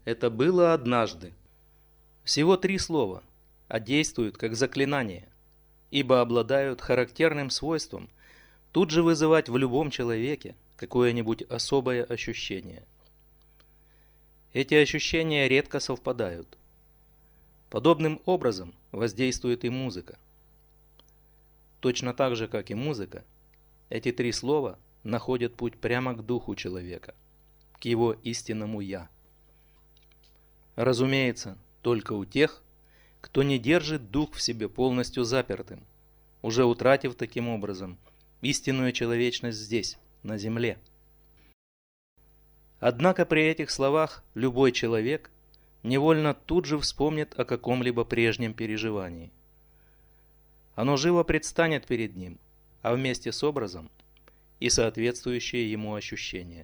Это было однажды. Всего 3 слова, а действуют как заклинание, ибо обладают характерным свойством тут же вызывать в любом человеке какое-нибудь особое ощущение. Эти ощущения редко совпадают. Подобным образом воздействует и музыка. Точно так же, как и музыка, эти 3 слова находят путь прямо к духу человека, к его истинному «я». Разумеется, только у тех, кто не держит дух в себе полностью запертым, уже утратив таким образом истинную человечность здесь, на земле. Однако при этих словах любой человек невольно тут же вспомнит о каком-либо прежнем переживании. Оно живо предстанет перед ним, а вместе с образом и соответствующие ему ощущения.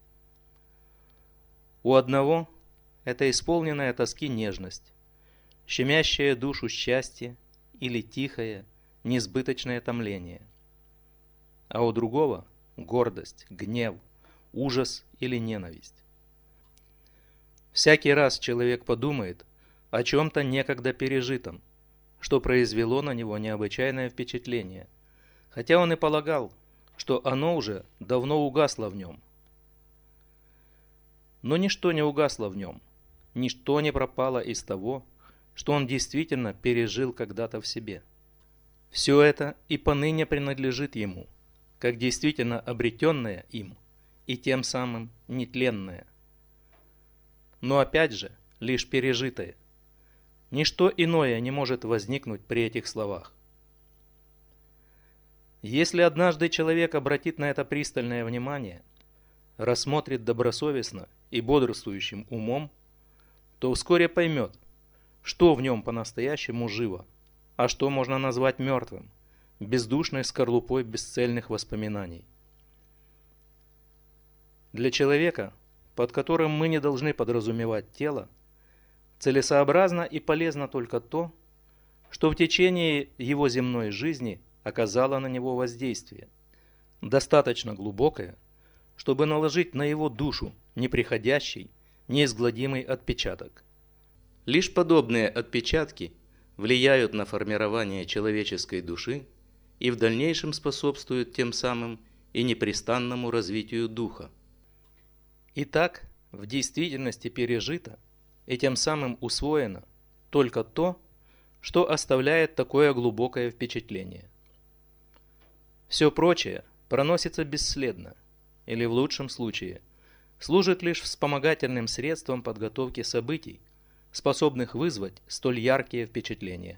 У одного это исполненная тоски нежность, щемящее душу счастье или тихое, несбыточное томление. А у другого гордость, гнев, ужас или ненависть. Всякий раз человек подумает о чем-то некогда пережитом, что произвело на него необычайное впечатление, хотя он и полагал, что оно уже давно угасло в нем. Но ничто не угасло в нем, ничто не пропало из того, что он действительно пережил когда-то в себе. Все это и поныне принадлежит ему, как действительно обретенное им, и тем самым нетленное. Но опять же, лишь пережитое. Ничто иное не может возникнуть при этих словах. Если однажды человек обратит на это пристальное внимание, рассмотрит добросовестно и бодрствующим умом, то вскоре поймет, что в нем по-настоящему живо, а что можно назвать мертвым, бездушной скорлупой бесцельных воспоминаний. Для человека, под которым мы не должны подразумевать тело, целесообразно и полезно только то, что в течение его земной жизни оказало на него воздействие, достаточно глубокое, чтобы наложить на его душу неприходящий, неизгладимый отпечаток. Лишь подобные отпечатки влияют на формирование человеческой души и в дальнейшем способствуют тем самым и непрестанному развитию духа. Итак, в действительности пережито и тем самым усвоено только то, что оставляет такое глубокое впечатление. Все прочее проносится бесследно, или в лучшем случае служит лишь вспомогательным средством подготовки событий, способных вызвать столь яркие впечатления.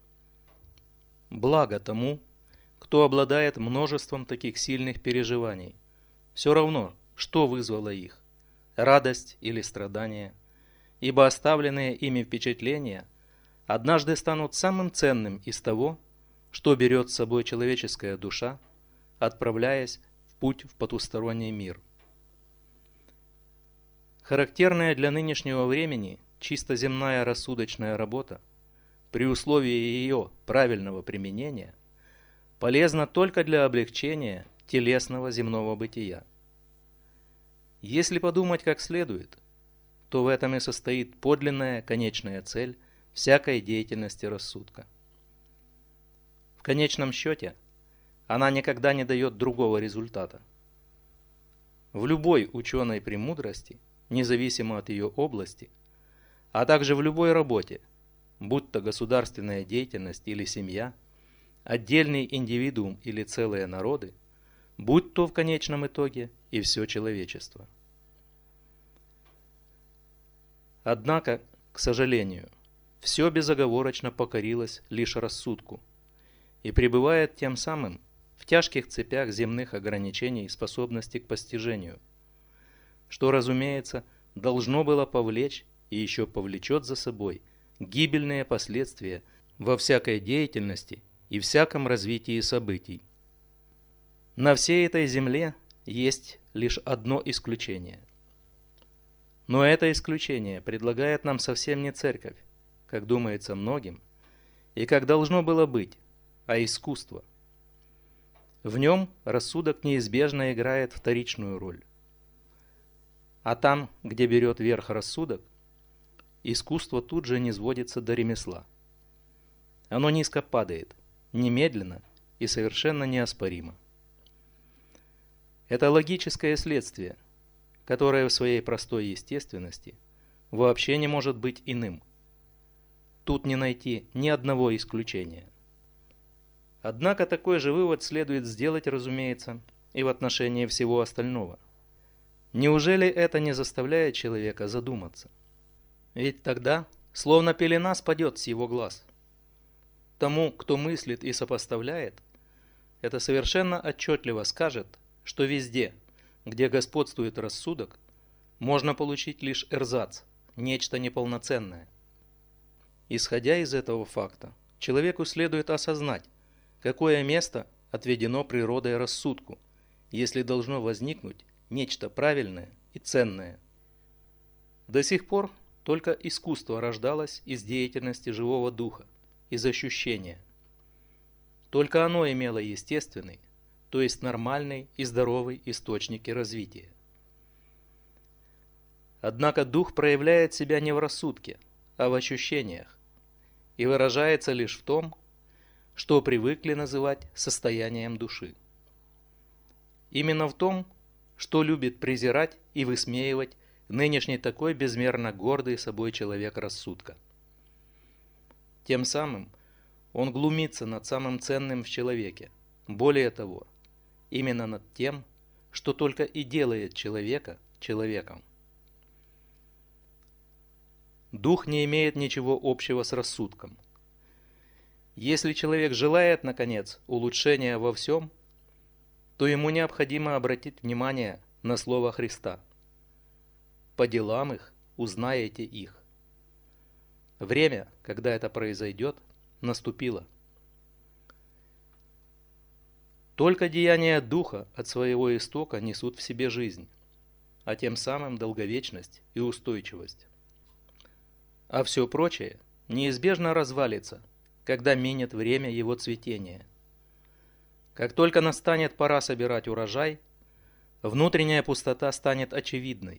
Благо тому, кто обладает множеством таких сильных переживаний, все равно, что вызвало их, радость или страдание, ибо оставленные ими впечатления однажды станут самым ценным из того, что берет с собой человеческая душа, отправляясь в путь в потусторонний мир. Характерная для нынешнего времени чисто земная рассудочная работа, при условии ее правильного применения, полезна только для облегчения телесного земного бытия. Если подумать как следует, то в этом и состоит подлинная конечная цель всякой деятельности рассудка. В конечном счете, она никогда не дает другого результата. В любой ученой премудрости, независимо от ее области, а также в любой работе, будь то государственная деятельность или семья, отдельный индивидуум или целые народы, будь то в конечном итоге и все человечество. Однако, к сожалению, все безоговорочно покорилось лишь рассудку и пребывает тем самым в тяжких цепях земных ограничений и способности к постижению, что, разумеется, должно было повлечь и еще повлечет за собой гибельные последствия во всякой деятельности и всяком развитии событий. На всей этой земле есть лишь одно исключение. Но это исключение предлагает нам совсем не церковь, как думается многим, и как должно было быть, а искусство. В нем рассудок неизбежно играет вторичную роль. А там, где берет верх рассудок, искусство тут же низводится до ремесла. Оно низко падает, немедленно и совершенно неоспоримо. Это логическое следствие, которое в своей простой естественности вообще не может быть иным. Тут не найти ни одного исключения. Однако такой же вывод следует сделать, разумеется, и в отношении всего остального. Неужели это не заставляет человека задуматься? Ведь тогда, словно пелена спадет с его глаз. Тому, кто мыслит и сопоставляет, это совершенно отчетливо скажет, что везде, где господствует рассудок, можно получить лишь эрзац, нечто неполноценное. Исходя из этого факта, человеку следует осознать, какое место отведено природой рассудку, если должно возникнуть нечто правильное и ценное. До сих пор только искусство рождалось из деятельности живого духа, из ощущения. Только оно имело естественный, то есть нормальный и здоровый источники развития. Однако дух проявляет себя не в рассудке, а в ощущениях, и выражается лишь в том, что привыкли называть состоянием души. Именно в том, что любит презирать и высмеивать нынешний такой безмерно гордый собой человек рассудка. Тем самым он глумится над самым ценным в человеке, более того, именно над тем, что только и делает человека человеком. Дух не имеет ничего общего с рассудком. Если человек желает, наконец, улучшения во всем, то ему необходимо обратить внимание на слово Христа. «По делам их узнаете их». Время, когда это произойдет, наступило. Только деяния Духа от своего истока несут в себе жизнь, а тем самым долговечность и устойчивость. А все прочее неизбежно развалится, когда минет время его цветения. Как только настанет пора собирать урожай, внутренняя пустота станет очевидной.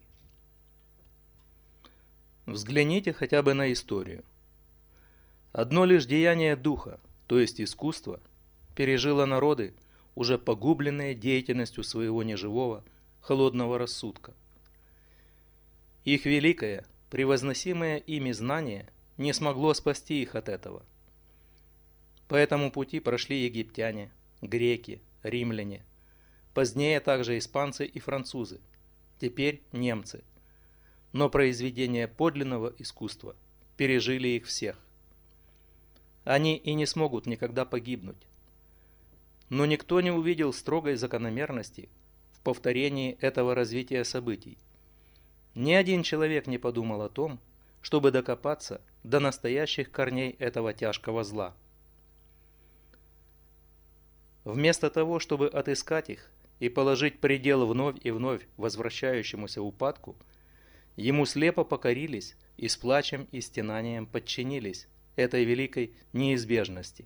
Взгляните хотя бы на историю. Одно лишь деяние духа, то есть искусство, пережило народы, уже погубленные деятельностью своего неживого, холодного рассудка. Их великое, превозносимое ими знание не смогло спасти их от этого. По этому пути прошли египтяне, греки, римляне, позднее также испанцы и французы, теперь немцы. Но произведения подлинного искусства пережили их всех. Они и не смогут никогда погибнуть. Но никто не увидел строгой закономерности в повторении этого развития событий. Ни один человек не подумал о том, чтобы докопаться до настоящих корней этого тяжкого зла. Вместо того, чтобы отыскать их и положить предел вновь и вновь возвращающемуся упадку, ему слепо покорились и с плачем и стенанием подчинились этой великой неизбежности.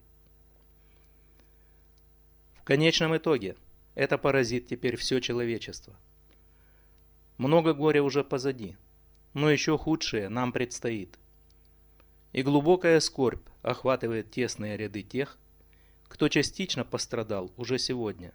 В конечном итоге это поразит теперь все человечество. Много горя уже позади, но еще худшее нам предстоит. И глубокая скорбь охватывает тесные ряды тех, кто частично пострадал уже сегодня.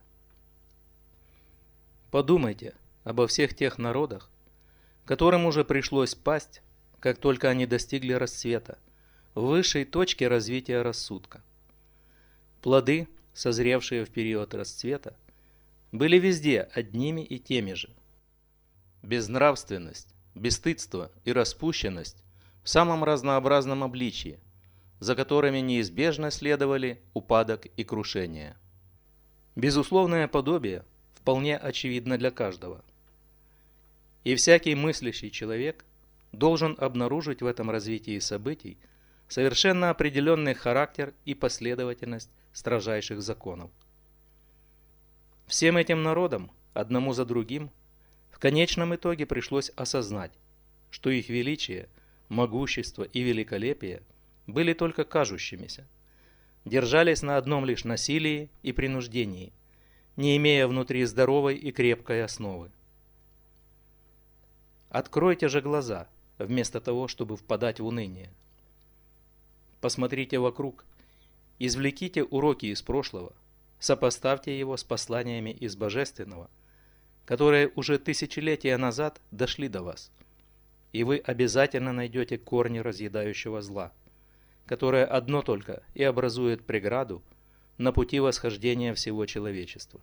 Подумайте обо всех тех народах, которым уже пришлось пасть, как только они достигли расцвета, высшей точки развития рассудка. Плоды, созревшие в период расцвета, были везде одними и теми же. Безнравственность, бесстыдство и распущенность в самом разнообразном обличии, за которыми неизбежно следовали упадок и крушение. Безусловное подобие вполне очевидно для каждого. И всякий мыслящий человек должен обнаружить в этом развитии событий совершенно определенный характер и последовательность строжайших законов. Всем этим народам, одному за другим, в конечном итоге пришлось осознать, что их величие, могущество и великолепие были только кажущимися, держались на одном лишь насилии и принуждении, не имея внутри здоровой и крепкой основы. Откройте же глаза вместо того, чтобы впадать в уныние. Посмотрите вокруг, извлеките уроки из прошлого, сопоставьте его с посланиями из Божественного, которые уже тысячелетия назад дошли до вас, и вы обязательно найдете корни разъедающего зла, которое одно только и образует преграду на пути восхождения всего человечества.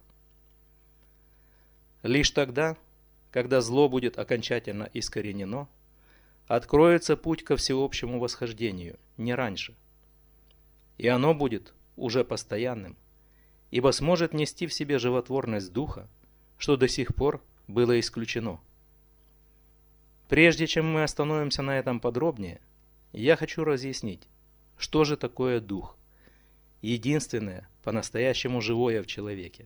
Лишь тогда, когда зло будет окончательно искоренено, откроется путь ко всеобщему восхождению, не раньше. И оно будет уже постоянным, ибо сможет нести в себе животворность духа, что до сих пор было исключено. Прежде чем мы остановимся на этом подробнее, я хочу разъяснить, что же такое дух, единственное, по-настоящему живое в человеке.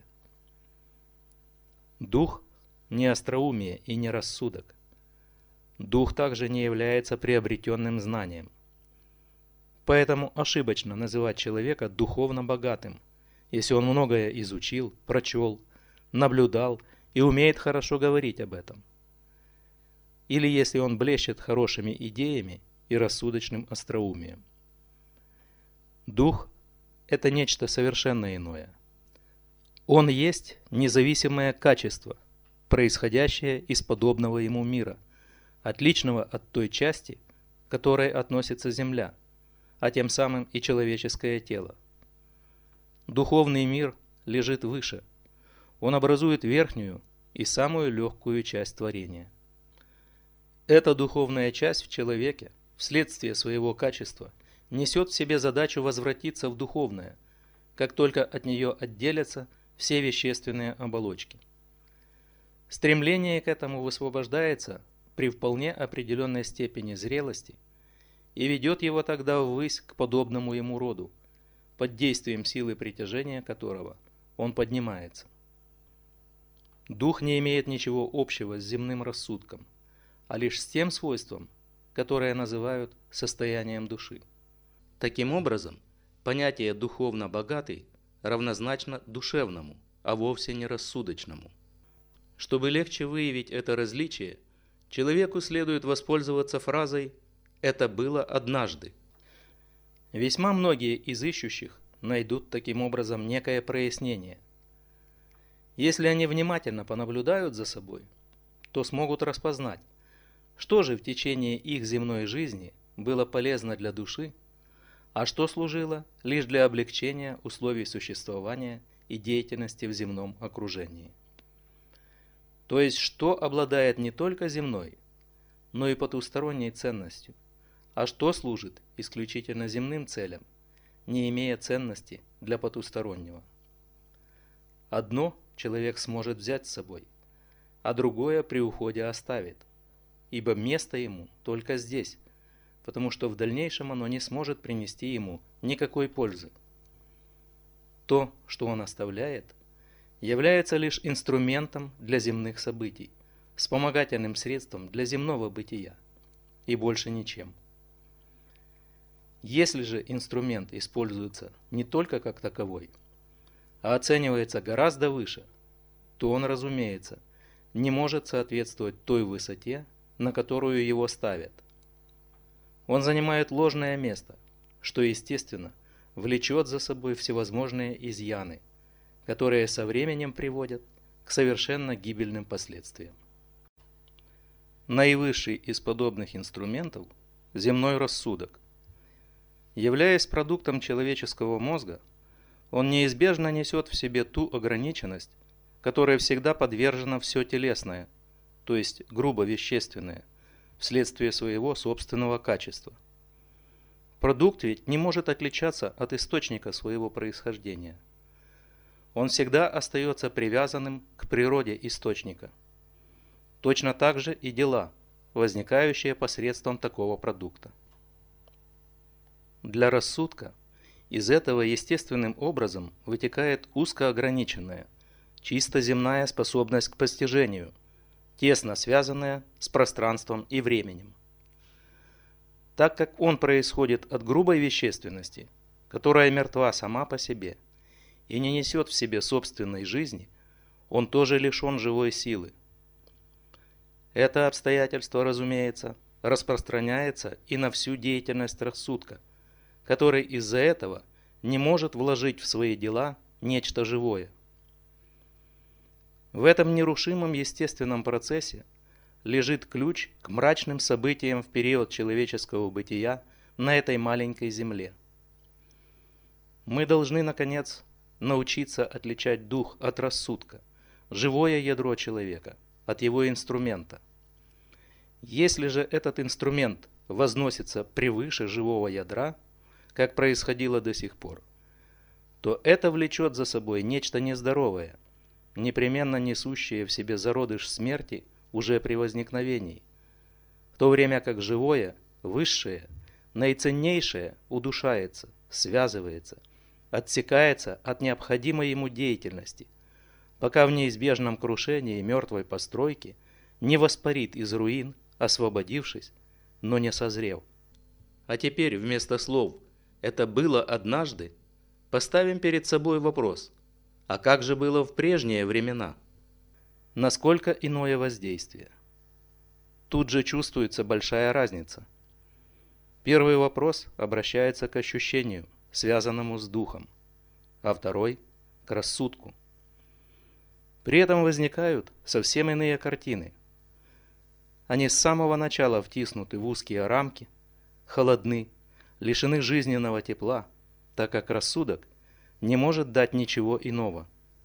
Дух не остроумие и не рассудок. Дух также не является приобретенным знанием. Поэтому ошибочно называть человека духовно богатым, если он многое изучил, прочел, наблюдал и умеет хорошо говорить об этом. Или если он блещет хорошими идеями и рассудочным остроумием. Дух – это нечто совершенно иное. Он есть независимое качество, происходящее из подобного ему мира, отличного от той части, к которой относится Земля, а тем самым и человеческое тело. Духовный мир лежит выше. Он образует верхнюю и самую легкую часть творения. Эта духовная часть в человеке, вследствие своего качества, несет в себе задачу возвратиться в духовное, как только от нее отделятся все вещественные оболочки. Стремление к этому высвобождается при вполне определенной степени зрелости и ведет его тогда ввысь к подобному ему роду, под действием силы притяжения которого он поднимается. Дух не имеет ничего общего с земным рассудком, а лишь с тем свойством, которое называют состоянием души. Таким образом, понятие «духовно богатый» равнозначно душевному, а вовсе не рассудочному. Чтобы легче выявить это различие, человеку следует воспользоваться фразой «это было однажды». Весьма многие из ищущих найдут таким образом некое прояснение. Если они внимательно понаблюдают за собой, то смогут распознать, что же в течение их земной жизни было полезно для души, а что служило лишь для облегчения условий существования и деятельности в земном окружении. То есть, что обладает не только земной, но и потусторонней ценностью, а что служит исключительно земным целям, не имея ценности для потустороннего. Одно человек сможет взять с собой, а другое при уходе оставит, ибо место ему только здесь, потому что в дальнейшем оно не сможет принести ему никакой пользы. То, что он оставляет, является лишь инструментом для земных событий, вспомогательным средством для земного бытия, и больше ничем. Если же инструмент используется не только как таковой, а оценивается гораздо выше, то он, разумеется, не может соответствовать той высоте, на которую его ставят. Он занимает ложное место, что, естественно, влечет за собой всевозможные изъяны, которые со временем приводят к совершенно гибельным последствиям. Наивысший из подобных инструментов – земной рассудок. Являясь продуктом человеческого мозга, он неизбежно несет в себе ту ограниченность, которой всегда подвержено все телесное, то есть грубо вещественное, вследствие своего собственного качества. Продукт ведь не может отличаться от источника своего происхождения. Он всегда остается привязанным к природе источника. Точно так же и дела, возникающие посредством такого продукта. Для рассудка из этого естественным образом вытекает узкоограниченная, чисто земная способность к постижению, тесно связанная с пространством и временем. Так как он происходит от грубой вещественности, которая мертва сама по себе и не несет в себе собственной жизни, он тоже лишен живой силы. Это обстоятельство, разумеется, распространяется и на всю деятельность рассудка, который из-за этого не может вложить в свои дела нечто живое. В этом нерушимом естественном процессе лежит ключ к мрачным событиям в период человеческого бытия на этой маленькой земле. Мы должны, наконец, научиться отличать дух от рассудка, живое ядро человека от его инструмента. Если же этот инструмент возносится превыше живого ядра, как происходило до сих пор, то это влечет за собой нечто нездоровое, непременно несущее в себе зародыш смерти уже при возникновении, в то время как живое, высшее, наиценнейшее удушается, связывается, отсекается от необходимой ему деятельности, пока в неизбежном крушении мертвой постройки не воспарит из руин, освободившись, но не созрев. А теперь вместо слов «это было однажды» поставим перед собой вопрос: а как же было в прежние времена? Насколько иное воздействие? Тут же чувствуется большая разница. Первый вопрос обращается к ощущению, связанному с духом, а второй – к рассудку. При этом возникают совсем иные картины. Они с самого начала втиснуты в узкие рамки, холодны, лишены жизненного тепла, так как рассудок не может дать ничего иного.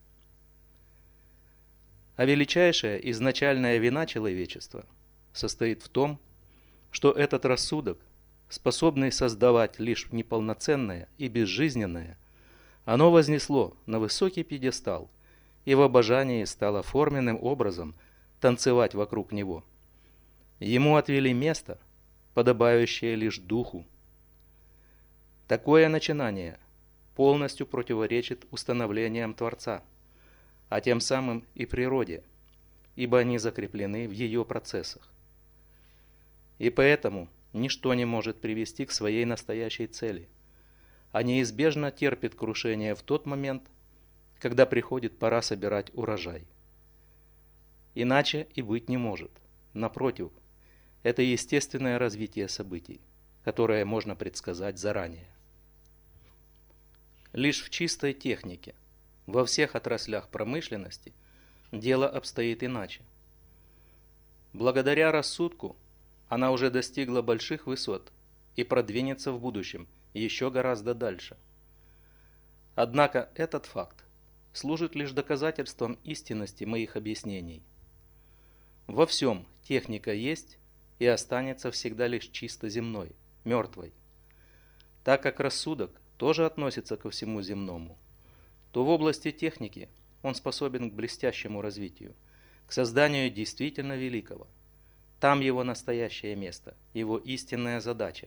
А величайшая изначальная вина человечества состоит в том, что этот рассудок, способный создавать лишь неполноценное и безжизненное, оно вознесло на высокий пьедестал и в обожании стало форменным образом танцевать вокруг него. Ему отвели место, подобающее лишь духу. Такое начинание полностью противоречит установлениям Творца, а тем самым и природе, ибо они закреплены в ее процессах. И поэтому ничто не может привести к своей настоящей цели, а неизбежно терпит крушение в тот момент, когда приходит пора собирать урожай. Иначе и быть не может. Напротив, это естественное развитие событий, которое можно предсказать заранее. Лишь в чистой технике, во всех отраслях промышленности, дело обстоит иначе. Благодаря рассудку она уже достигла больших высот и продвинется в будущем еще гораздо дальше. Однако этот факт служит лишь доказательством истинности моих объяснений. Во всем техника есть и останется всегда лишь чисто земной, мертвой. Так как рассудок тоже относится ко всему земному, то в области техники он способен к блестящему развитию, к созданию действительно великого. Там его настоящее место, его истинная задача.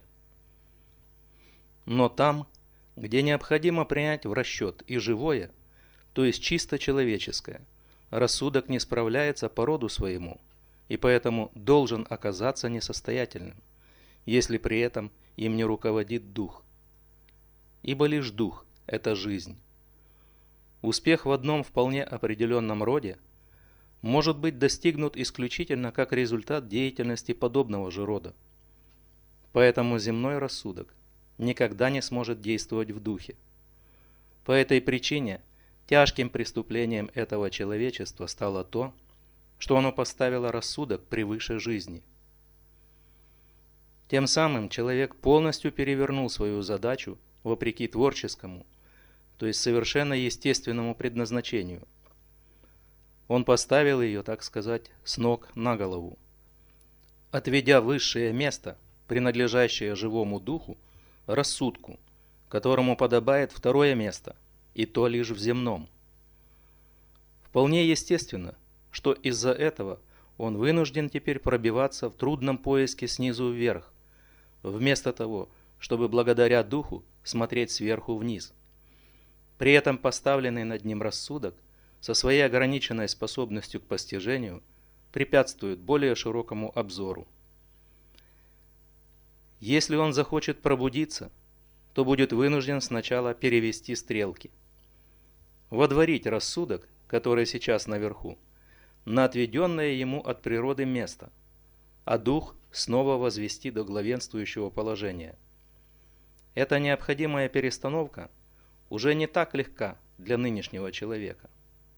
Но там, где необходимо принять в расчет и живое, то есть чисто человеческое, рассудок не справляется по роду своему, и поэтому должен оказаться несостоятельным, если при этом им не руководит дух. Ибо лишь дух – это жизнь. Успех в одном вполне определенном роде может быть достигнут исключительно как результат деятельности подобного же рода. Поэтому земной рассудок никогда не сможет действовать в духе. По этой причине тяжким преступлением этого человечества стало то, что оно поставило рассудок превыше жизни. Тем самым человек полностью перевернул свою задачу вопреки творческому, то есть совершенно естественному предназначению. Он поставил ее, так сказать, с ног на голову, отведя высшее место, принадлежащее живому духу, рассудку, которому подобает второе место, и то лишь в земном. Вполне естественно, что из-за этого он вынужден теперь пробиваться в трудном поиске снизу вверх, вместо того, чтобы благодаря духу смотреть сверху вниз. При этом поставленный над ним рассудок со своей ограниченной способностью к постижению препятствует более широкому обзору. Если он захочет пробудиться, то будет вынужден сначала перевести стрелки. Водворить рассудок, который сейчас наверху, на отведенное ему от природы место, а дух снова возвести до главенствующего положения. Эта необходимая перестановка уже не так легка для нынешнего человека.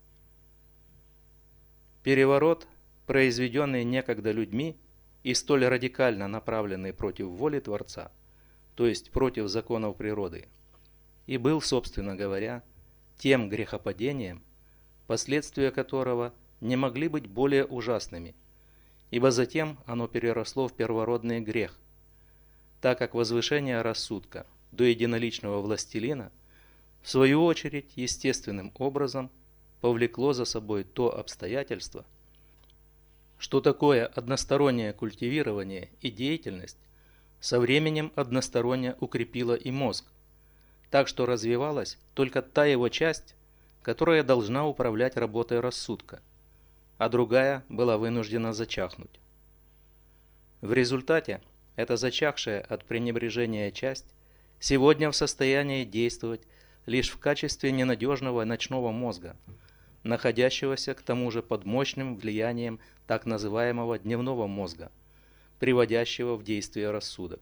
Переворот, произведенный некогда людьми и столь радикально направленный против воли Творца, то есть против законов природы, и был, собственно говоря, тем грехопадением, последствия которого не могли быть более ужасными, ибо затем оно переросло в первородный грех, так как возвышение рассудка до единоличного властелина, в свою очередь, естественным образом повлекло за собой то обстоятельство, что такое одностороннее культивирование и деятельность со временем односторонне укрепило и мозг, так что развивалась только та его часть, которая должна управлять работой рассудка, а другая была вынуждена зачахнуть. В результате эта зачахшая от пренебрежения часть сегодня в состоянии действовать лишь в качестве ненадежного ночного мозга, находящегося к тому же под мощным влиянием так называемого дневного мозга, приводящего в действие рассудок.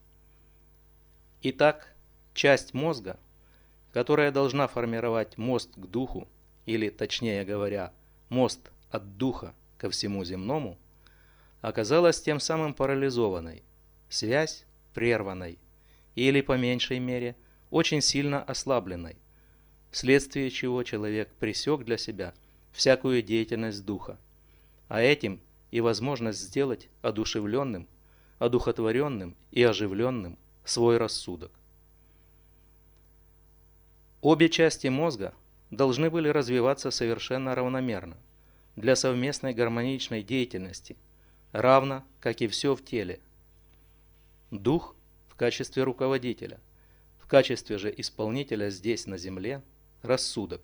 Итак, часть мозга, которая должна формировать мост к духу, или, точнее говоря, мост от духа ко всему земному, оказалась тем самым парализованной, связь прерванной, или, по меньшей мере, очень сильно ослабленной, вследствие чего человек пресек для себя всякую деятельность духа, а этим и возможность сделать одушевленным, одухотворенным и оживленным свой рассудок. Обе части мозга должны были развиваться совершенно равномерно, для совместной гармоничной деятельности, равно как и все в теле. Дух в качестве руководителя, в качестве же исполнителя здесь на земле – рассудок.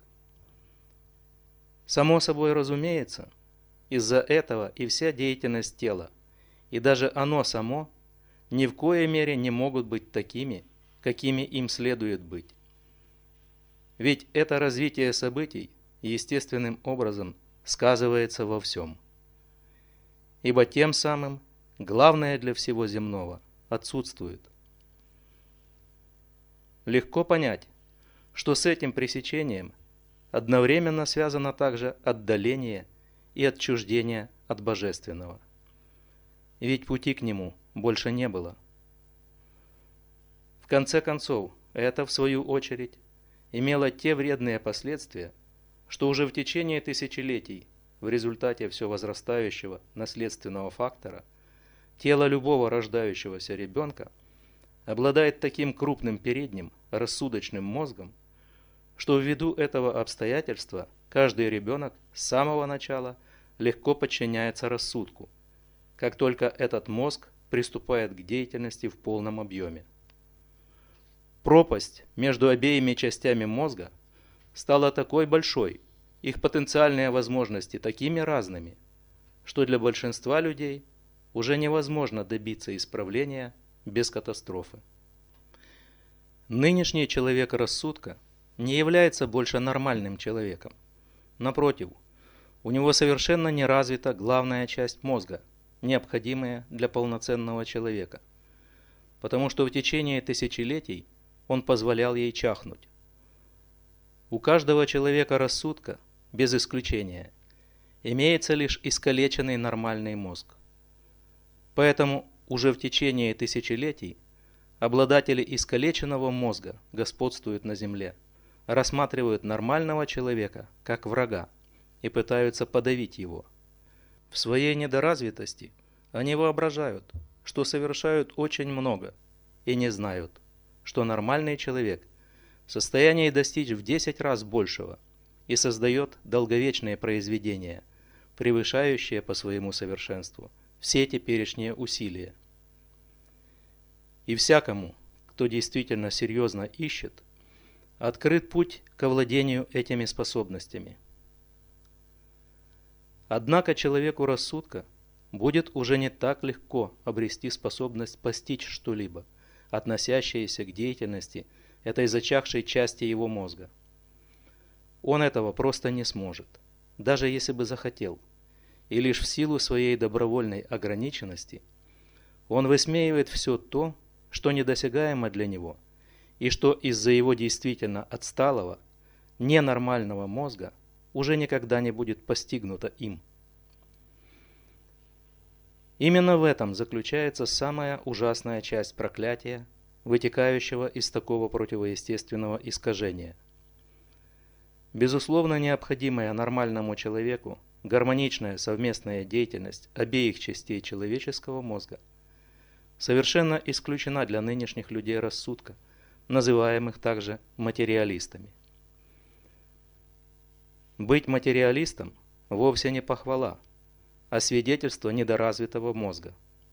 Само собой разумеется, из-за этого и вся деятельность тела, и даже оно само, ни в коей мере не могут быть такими, какими им следует быть. Ведь это развитие событий естественным образом сказывается во всем. Ибо тем самым главное для всего земного отсутствует. Легко понять, что с этим пресечением одновременно связано также отдаление и отчуждение от Божественного. Ведь пути к нему больше не было. В конце концов, это, в свою очередь, имело те вредные последствия, что уже в течение тысячелетий, в результате все возрастающего наследственного фактора, тело любого рождающегося ребенка обладает таким крупным передним рассудочным мозгом, что ввиду этого обстоятельства каждый ребенок с самого начала легко подчиняется рассудку, как только этот мозг приступает к деятельности в полном объеме. Пропасть между обеими частями мозга стала такой большой, их потенциальные возможности такими разными, что для большинства людей уже невозможно добиться исправления без катастрофы. Нынешний человек рассудка не является больше нормальным человеком. Напротив, у него совершенно не развита главная часть мозга, необходимая для полноценного человека, потому что в течение тысячелетий он позволял ей чахнуть. У каждого человека рассудка, без исключения, имеется лишь искалеченный нормальный мозг. Поэтому уже в течение тысячелетий обладатели искалеченного мозга господствуют на земле, рассматривают нормального человека как врага и пытаются подавить его. В своей недоразвитости они воображают, что совершают очень много, и не знают, что нормальный человек в состоянии достичь в 10 раз большего и создает долговечные произведения, превышающие по своему совершенству все теперешние усилия. И всякому, кто действительно серьезно ищет, открыт путь к овладению этими способностями. Однако человеку рассудка будет уже не так легко обрести способность постичь что-либо, относящееся к деятельности этой зачахшей части его мозга. Он этого просто не сможет, даже если бы захотел, и лишь в силу своей добровольной ограниченности он высмеивает все то, что недосягаемо для него, и что из-за его действительно отсталого, ненормального мозга уже никогда не будет постигнуто им. Именно в этом заключается самая ужасная часть проклятия, вытекающего из такого противоестественного искажения. Безусловно, необходимая нормальному человеку гармоничная совместная деятельность обеих частей человеческого мозга совершенно исключена для нынешних людей рассудка, называемых также материалистами. Быть материалистом вовсе не похвала, а свидетельство недоразвитого мозга.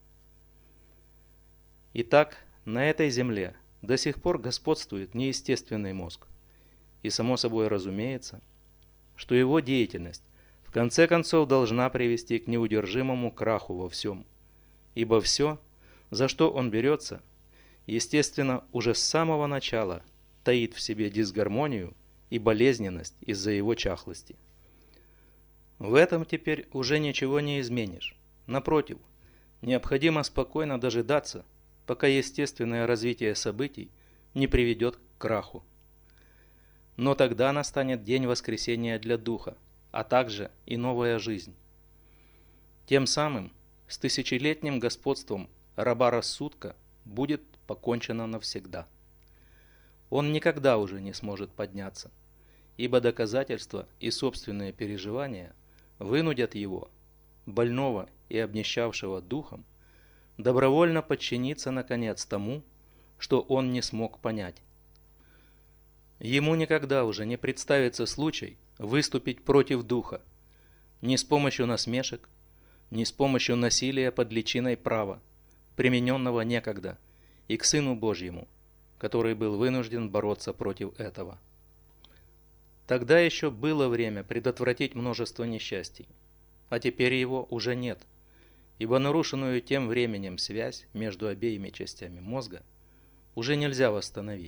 Итак, на этой земле до сих пор господствует неестественный мозг, и само собой разумеется, что его деятельность в конце концов должна привести к неудержимому краху во всем, ибо все, за что он берется, естественно, уже с самого начала таит в себе дисгармонию и болезненность из-за его чахлости. В этом теперь уже ничего не изменишь. Напротив, необходимо спокойно дожидаться, пока естественное развитие событий не приведет к краху. Но тогда настанет день воскресения для духа, а также и новая жизнь. Тем самым с тысячелетним господством раба рассудка будет покончено навсегда. Он никогда уже не сможет подняться, ибо доказательства и собственные переживания вынудят его, больного и обнищавшего духом, добровольно подчиниться наконец тому, что он не смог понять. Ему никогда уже не представится случай выступить против духа, ни с помощью насмешек, ни с помощью насилия под личиной права, примененного некогда и к Сыну Божьему, который был вынужден бороться против этого. Тогда еще было время предотвратить множество несчастий, а теперь его уже нет, ибо нарушенную тем временем связь между обеими частями мозга уже нельзя восстановить.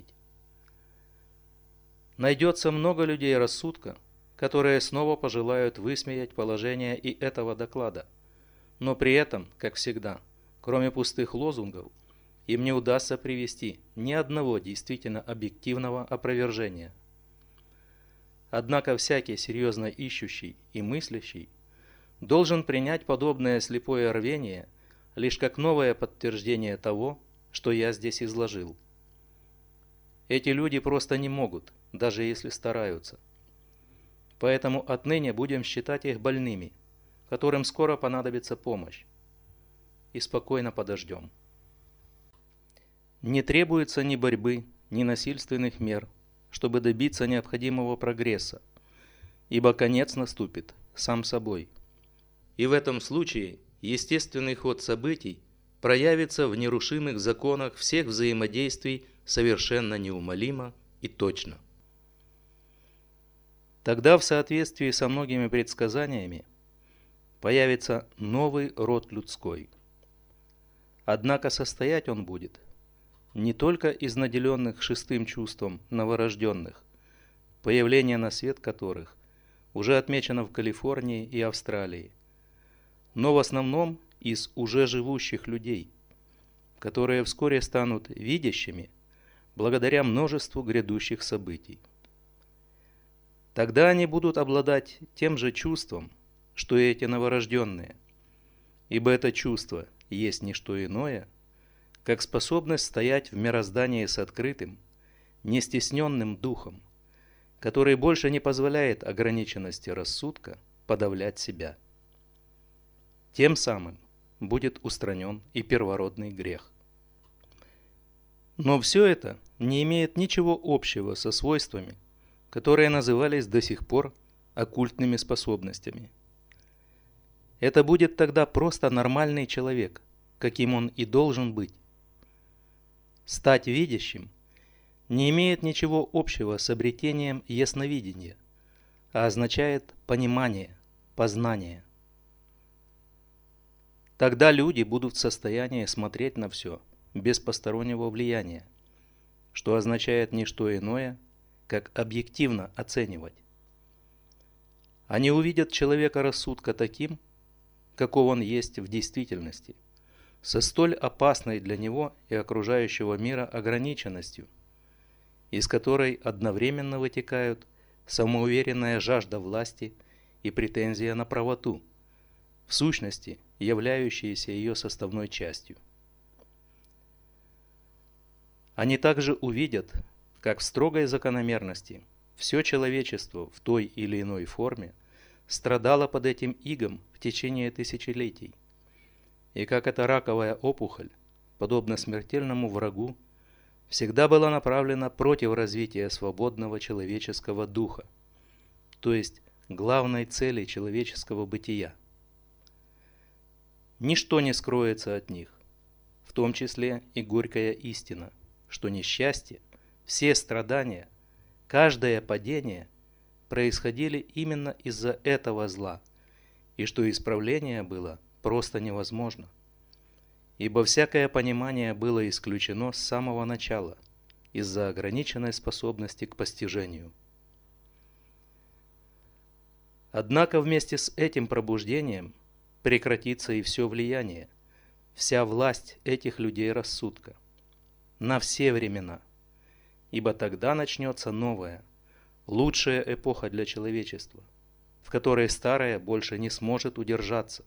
Найдется много людей рассудка, которые снова пожелают высмеять положение и этого доклада, но при этом, как всегда, кроме пустых лозунгов, им не удастся привести ни одного действительно объективного опровержения. Однако всякий серьезно ищущий и мыслящий должен принять подобное слепое рвение лишь как новое подтверждение того, что я здесь изложил. Эти люди просто не могут, даже если стараются. Поэтому отныне будем считать их больными, которым скоро понадобится помощь. И спокойно подождем. Не требуется ни борьбы, ни насильственных мер, чтобы добиться необходимого прогресса, ибо конец наступит сам собой. И в этом случае естественный ход событий проявится в нерушимых законах всех взаимодействий совершенно неумолимо и точно. Тогда в соответствии со многими предсказаниями появится новый род людской. Однако состоять он будет не только из наделенных шестым чувством новорожденных, появление на свет которых уже отмечено в Калифорнии и Австралии, но в основном из уже живущих людей, которые вскоре станут видящими благодаря множеству грядущих событий. Тогда они будут обладать тем же чувством, что и эти новорожденные, ибо это чувство есть не что иное, как способность стоять в мироздании с открытым, нестесненным духом, который больше не позволяет ограниченности рассудка подавлять себя. Тем самым будет устранен и первородный грех. Но все это не имеет ничего общего со свойствами, которые назывались до сих пор оккультными способностями. Это будет тогда просто нормальный человек, каким он и должен быть. Стать видящим не имеет ничего общего с обретением ясновидения, а означает понимание, познание. Тогда люди будут в состоянии смотреть на все без постороннего влияния, что означает не что иное, как объективно оценивать. Они увидят человека рассудка таким, каков он есть в действительности, со столь опасной для него и окружающего мира ограниченностью, из которой одновременно вытекают самоуверенная жажда власти и претензия на правоту, в сущности, являющиеся ее составной частью. Они также увидят, как в строгой закономерности все человечество в той или иной форме страдало под этим игом в течение тысячелетий, и как эта раковая опухоль, подобно смертельному врагу, всегда была направлена против развития свободного человеческого духа, то есть главной цели человеческого бытия. Ничто не скроется от них, в том числе и горькая истина, что несчастье, все страдания, каждое падение происходили именно из-за этого зла, и что исправление было просто невозможно, ибо всякое понимание было исключено с самого начала из-за ограниченной способности к постижению. Однако вместе с этим пробуждением прекратится и все влияние, вся власть этих людей рассудка на все времена, ибо тогда начнется новая, лучшая эпоха для человечества, в которой старая больше не сможет удержаться.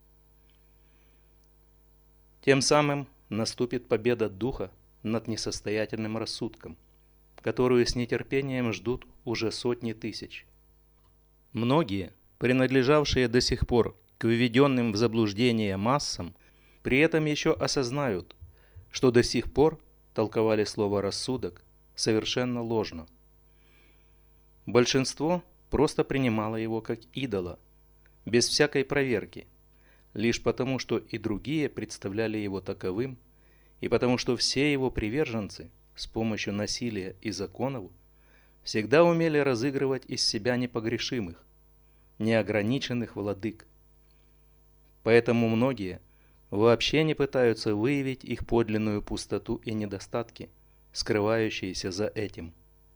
Тем самым наступит победа духа над несостоятельным рассудком, которую с нетерпением ждут уже сотни тысяч. Многие, принадлежавшие до сих пор к введенным в заблуждение массам, при этом еще осознают, что до сих пор толковали слово «рассудок» совершенно ложно. Большинство просто принимало его как идола, без всякой проверки, лишь потому, что и другие представляли его таковым, и потому, что все его приверженцы с помощью насилия и законов всегда умели разыгрывать из себя непогрешимых, неограниченных владык. Поэтому многие вообще не пытаются выявить их подлинную пустоту и недостатки, скрывающиеся за этим.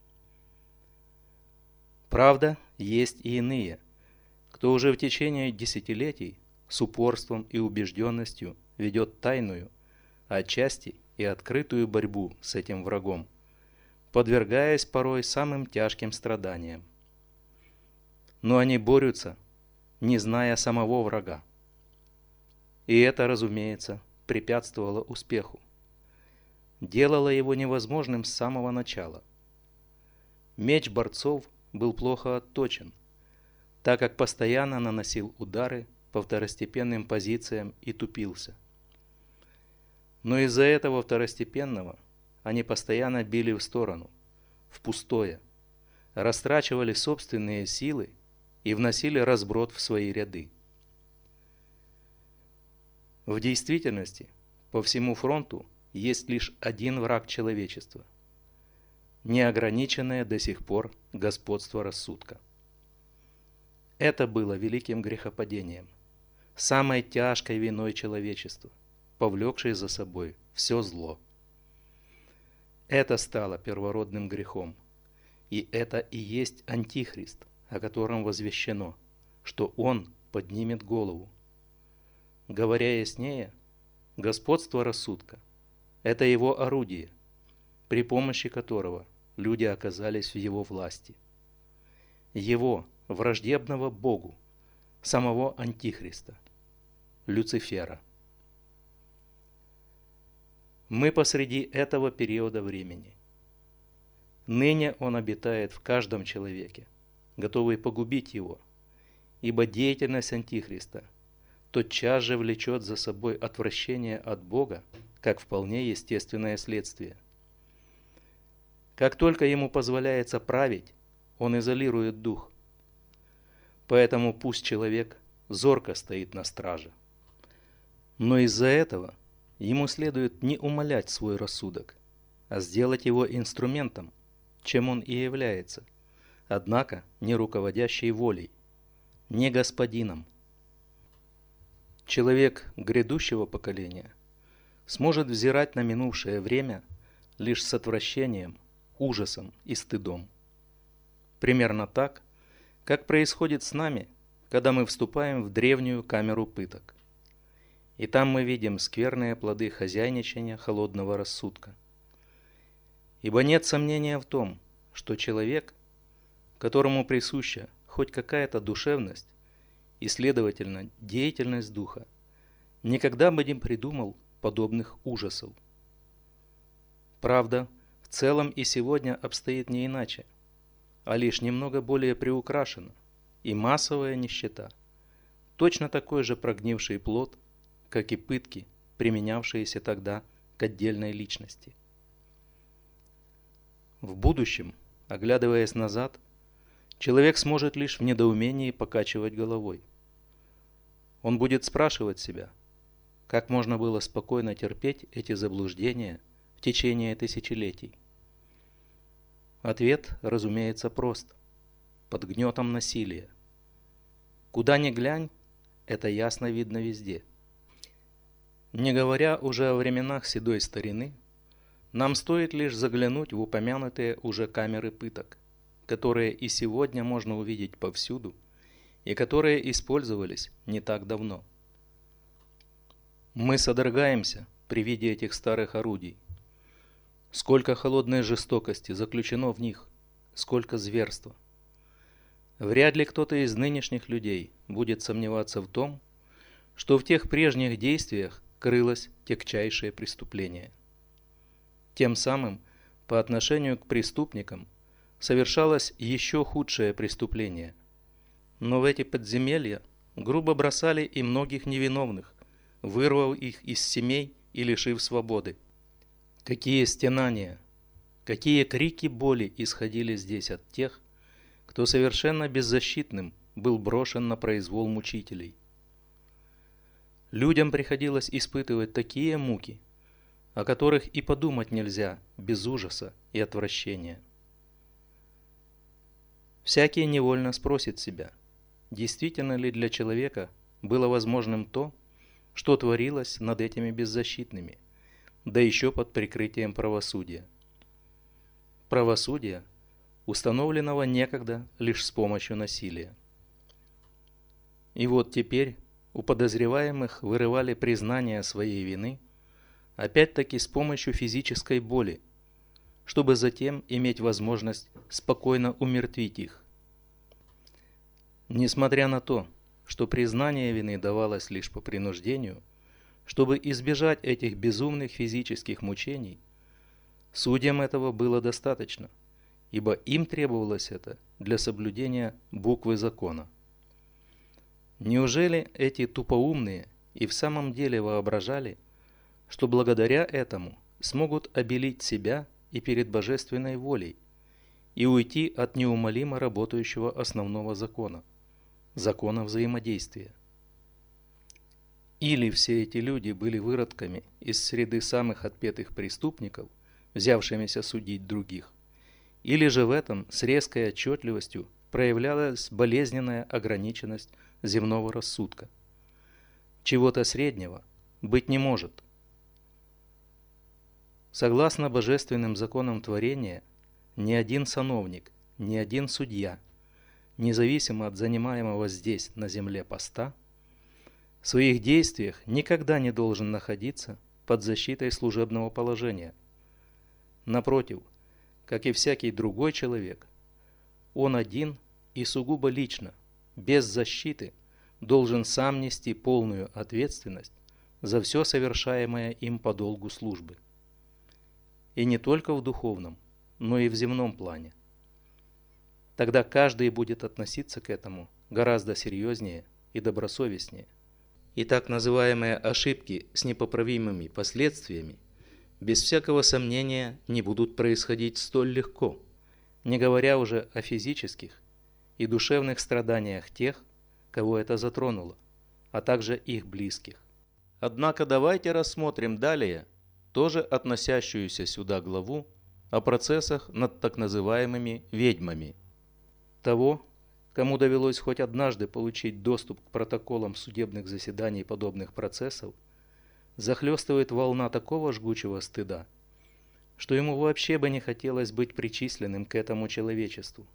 Правда, есть и иные, кто уже в течение десятилетий с упорством и убежденностью ведет тайную, отчасти и открытую борьбу с этим врагом, подвергаясь порой самым тяжким страданиям. Но они борются, не зная самого врага. И это, разумеется, препятствовало успеху, делало его невозможным с самого начала. Меч борцов был плохо отточен, так как постоянно наносил удары по второстепенным позициям и тупился. Но из-за этого второстепенного они постоянно били в сторону, в пустое, растрачивали собственные силы и вносили разброд в свои ряды. В действительности, по всему фронту есть лишь один враг человечества – неограниченное до сих пор господство рассудка. Это было великим грехопадением, самой тяжкой виной человечества, повлекшей за собой все зло. Это стало первородным грехом, и это и есть Антихрист, о котором возвещено, что он поднимет голову. Говоря яснее, господство рассудка – это его орудие, при помощи которого люди оказались в его власти. Его, враждебного Богу, самого Антихриста, Люцифера. Мы посреди этого периода времени. Ныне он обитает в каждом человеке, готовый погубить его, ибо деятельность Антихриста тотчас же влечет за собой отвращение от Бога, как вполне естественное следствие. Как только ему позволяется править, он изолирует дух. Поэтому пусть человек зорко стоит на страже. Но из-за этого ему следует не умалять свой рассудок, а сделать его инструментом, чем он и является, однако не руководящей волей, не господином. Человек грядущего поколения сможет взирать на минувшее время лишь с отвращением, ужасом и стыдом. Примерно так, как происходит с нами, когда мы вступаем в древнюю камеру пыток. И там мы видим скверные плоды хозяйничания холодного рассудка. Ибо нет сомнения в том, что человек, которому присуща хоть какая-то душевность и, следовательно, деятельность духа, никогда бы не придумал подобных ужасов. Правда, в целом и сегодня обстоит не иначе, а лишь немного более приукрашено, и массовая нищета – точно такой же прогнивший плод, как и пытки, применявшиеся тогда к отдельной личности. В будущем, оглядываясь назад, человек сможет лишь в недоумении покачивать головой. Он будет спрашивать себя, как можно было спокойно терпеть эти заблуждения в течение тысячелетий. Ответ, разумеется, прост. Под гнетом насилия. Куда ни глянь, это ясно видно везде. Не говоря уже о временах седой старины, нам стоит лишь заглянуть в упомянутые уже камеры пыток, которые и сегодня можно увидеть повсюду, и которые использовались не так давно. Мы содрогаемся при виде этих старых орудий. Сколько холодной жестокости заключено в них, сколько зверства. Вряд ли кто-то из нынешних людей будет сомневаться в том, что в тех прежних действиях крылось тягчайшее преступление. Тем самым, по отношению к преступникам, совершалось еще худшее преступление. Но в эти подземелья грубо бросали и многих невиновных, вырвав их из семей и лишив свободы. Какие стенания, какие крики боли исходили здесь от тех, кто совершенно беззащитным был брошен на произвол мучителей. Людям приходилось испытывать такие муки, о которых и подумать нельзя без ужаса и отвращения. Всякий невольно спросит себя, действительно ли для человека было возможным то, что творилось над этими беззащитными, да еще под прикрытием правосудия. Правосудия, установленного некогда лишь с помощью насилия. И вот теперь у подозреваемых вырывали признание своей вины, опять-таки с помощью физической боли, чтобы затем иметь возможность спокойно умертвить их. Несмотря на то, что признание вины давалось лишь по принуждению, чтобы избежать этих безумных физических мучений, судьям этого было достаточно, ибо им требовалось это для соблюдения буквы закона. Неужели эти тупоумные и в самом деле воображали, что благодаря этому смогут обелить себя и перед божественной волей и уйти от неумолимо работающего основного закона – закона взаимодействия? Или все эти люди были выродками из среды самых отпетых преступников, взявшимися судить других, или же в этом с резкой отчетливостью проявлялась болезненная ограниченность земного рассудка. Чего-то среднего быть не может. Согласно божественным законам творения, ни один сановник, ни один судья, независимо от занимаемого здесь на земле поста, в своих действиях никогда не должен находиться под защитой служебного положения. Напротив, как и всякий другой человек, он один и сугубо лично, без защиты, должен сам нести полную ответственность за все совершаемое им по долгу службы. И не только в духовном, но и в земном плане. Тогда каждый будет относиться к этому гораздо серьезнее и добросовестнее. И так называемые ошибки с непоправимыми последствиями без всякого сомнения не будут происходить столь легко, не говоря уже о физических и душевных страданиях тех, кого это затронуло, а также их близких. Однако давайте рассмотрим далее тоже относящуюся сюда главу о процессах над так называемыми ведьмами. Того, кому довелось хоть однажды получить доступ к протоколам судебных заседаний подобных процессов, захлестывает волна такого жгучего стыда, что ему вообще бы не хотелось быть причисленным к этому человечеству.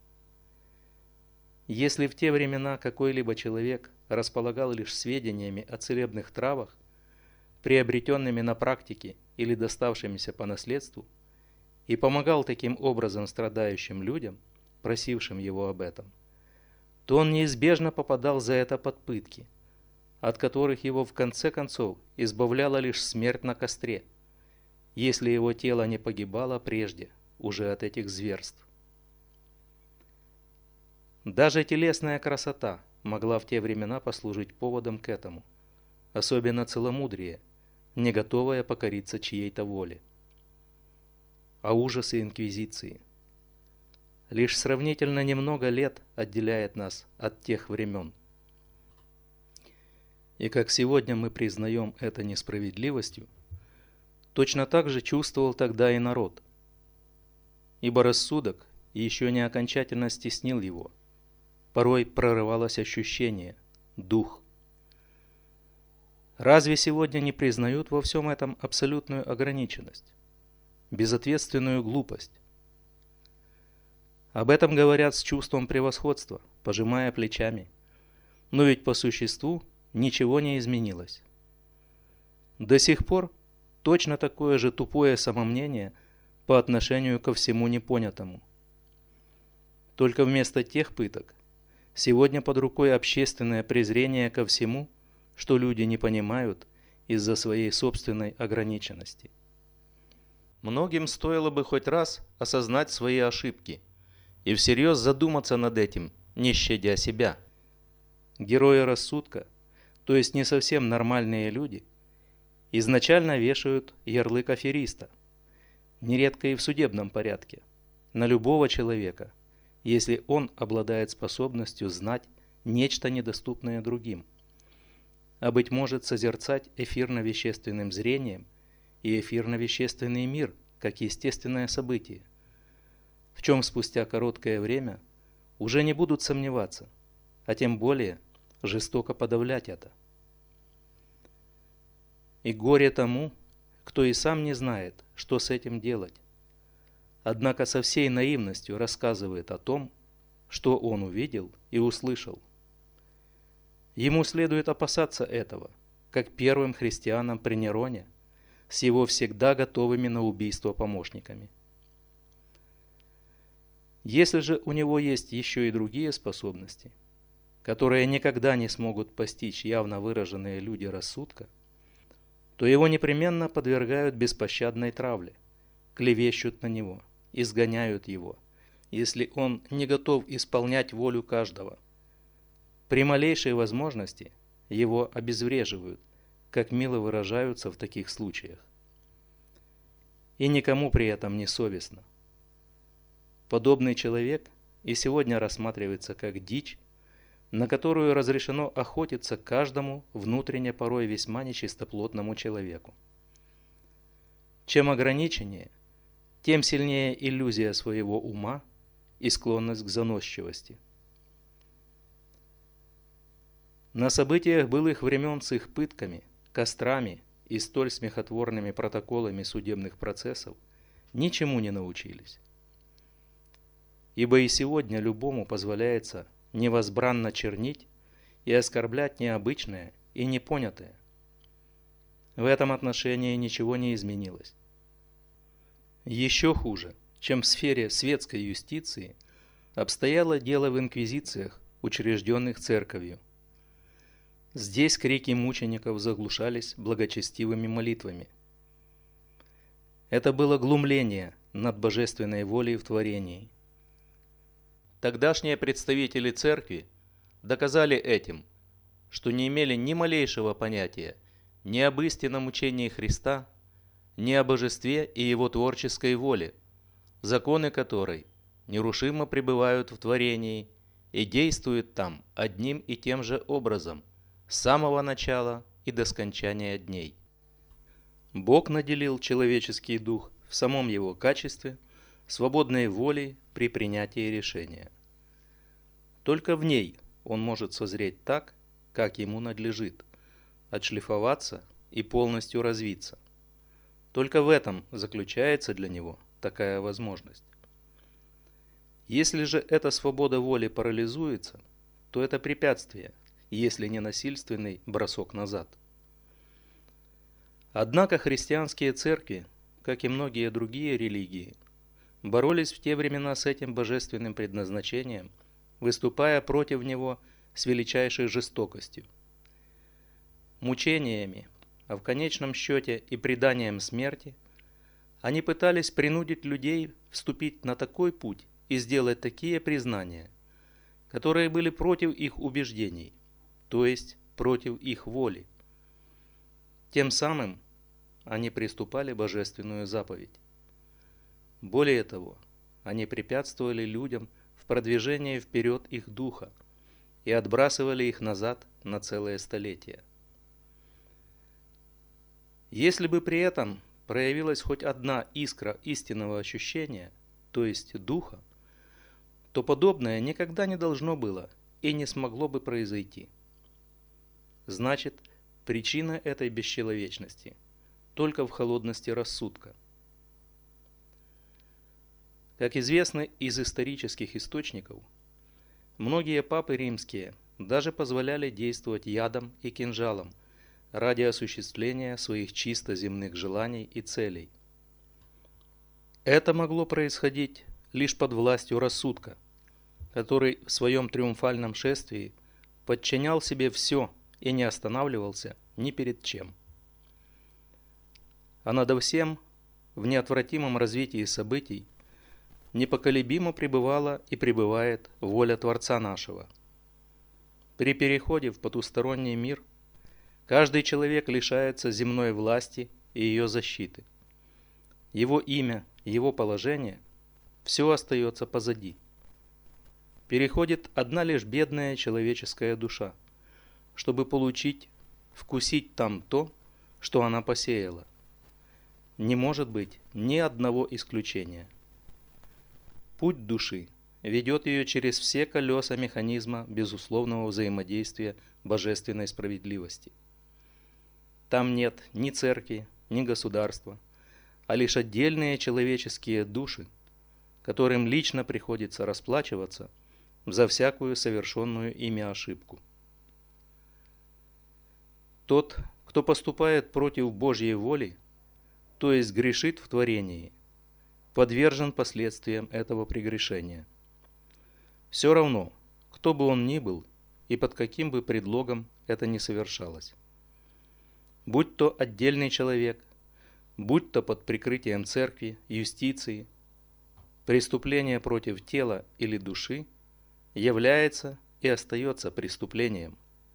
Если в те времена какой-либо человек располагал лишь сведениями о целебных травах, приобретенными на практике или доставшимися по наследству, и помогал таким образом страдающим людям, просившим его об этом, то он неизбежно попадал за это под пытки, от которых его в конце концов избавляла лишь смерть на костре, если его тело не погибало прежде уже от этих зверств. Даже телесная красота могла в те времена послужить поводом к этому, особенно целомудрие, не готовое покориться чьей-то воле. А ужасы инквизиции. Лишь сравнительно немного лет отделяет нас от тех времен. И как сегодня мы признаем это несправедливостью, точно так же чувствовал тогда и народ. Ибо рассудок еще не окончательно стеснил его. Порой прорывалось ощущение, дух. Разве сегодня не признают во всем этом абсолютную ограниченность, безответственную глупость? Об этом говорят с чувством превосходства, пожимая плечами. Но ведь по существу ничего не изменилось. До сих пор точно такое же тупое самомнение по отношению ко всему непонятому. Только вместо тех пыток сегодня под рукой общественное презрение ко всему, что люди не понимают из-за своей собственной ограниченности. Многим стоило бы хоть раз осознать свои ошибки и всерьез задуматься над этим, не щадя себя. Герои рассудка, то есть не совсем нормальные люди, изначально вешают ярлык афериста, нередко и в судебном порядке, на любого человека, если он обладает способностью знать нечто недоступное другим, а быть может созерцать эфирно-вещественным зрением и эфирно-вещественный мир как естественное событие, в чем спустя короткое время уже не будут сомневаться, а тем более жестоко подавлять это. И горе тому, кто и сам не знает, что с этим делать, однако со всей наивностью рассказывает о том, что он увидел и услышал. Ему следует опасаться этого, как первым христианам при Нероне, с его всегда готовыми на убийство помощниками. Если же у него есть еще и другие способности, которые никогда не смогут постичь явно выраженные люди рассудка, то его непременно подвергают беспощадной травле, клевещут на него, изгоняют его, если он не готов исполнять волю каждого. При малейшей возможности его обезвреживают, как мило выражаются в таких случаях. И никому при этом не совестно. Подобный человек и сегодня рассматривается как дичь, на которую разрешено охотиться каждому внутренне порой весьма нечистоплотному человеку. Чем ограниченнее, тем сильнее иллюзия своего ума и склонность к заносчивости. На событиях былых времен с их пытками, кострами и столь смехотворными протоколами судебных процессов ничему не научились. Ибо и сегодня любому позволяется невозбранно чернить и оскорблять необычное и непонятое. В этом отношении ничего не изменилось. Еще хуже, чем в сфере светской юстиции, обстояло дело в инквизициях, учрежденных церковью. Здесь крики мучеников заглушались благочестивыми молитвами. Это было глумление над божественной волей в творении. Тогдашние представители церкви доказали этим, что не имели ни малейшего понятия ни об истинном учении Христа, ни о божестве и его творческой воле, законы которой нерушимо пребывают в творении и действуют там одним и тем же образом с самого начала и до скончания дней. Бог наделил человеческий дух в самом его качестве свободной волей при принятии решения. Только в ней он может созреть так, как ему надлежит, отшлифоваться и полностью развиться. Только в этом заключается для него такая возможность. Если же эта свобода воли парализуется, то это препятствие, если не насильственный бросок назад. Однако христианские церкви, как и многие другие религии, боролись в те времена с этим божественным предназначением, выступая против него с величайшей жестокостью. Мучениями, а в конечном счете и преданием смерти, они пытались принудить людей вступить на такой путь и сделать такие признания, которые были против их убеждений, то есть против их воли. Тем самым они приступали божественную заповедь. Более того, они препятствовали людям в продвижении вперед их духа и отбрасывали их назад на целые столетия. Если бы при этом проявилась хоть одна искра истинного ощущения, то есть духа, то подобное никогда не должно было и не смогло бы произойти. Значит, причина этой бесчеловечности только в холодности рассудка. Как известно из исторических источников, многие папы римские даже позволяли действовать ядом и кинжалом ради осуществления своих чисто земных желаний и целей. Это могло происходить лишь под властью рассудка, который в своем триумфальном шествии подчинял себе все и не останавливался ни перед чем. А над всем, в неотвратимом развитии событий, непоколебимо пребывала и пребывает воля Творца нашего. При переходе в потусторонний мир каждый человек лишается земной власти и ее защиты. Его имя, его положение – все остается позади. Переходит одна лишь бедная человеческая душа, чтобы получить, вкусить там то, что она посеяла. Не может быть ни одного исключения. Путь души ведет ее через все колеса механизма безусловного взаимодействия божественной справедливости. Там нет ни церкви, ни государства, а лишь отдельные человеческие души, которым лично приходится расплачиваться за всякую совершенную ими ошибку. Тот, кто поступает против Божьей воли, то есть грешит в творении, подвержен последствиям этого прегрешения. Все равно, кто бы он ни был и под каким бы предлогом это ни совершалось. Будь то отдельный человек, будь то под прикрытием церкви, юстиции, преступление против тела или души является и остается преступлением.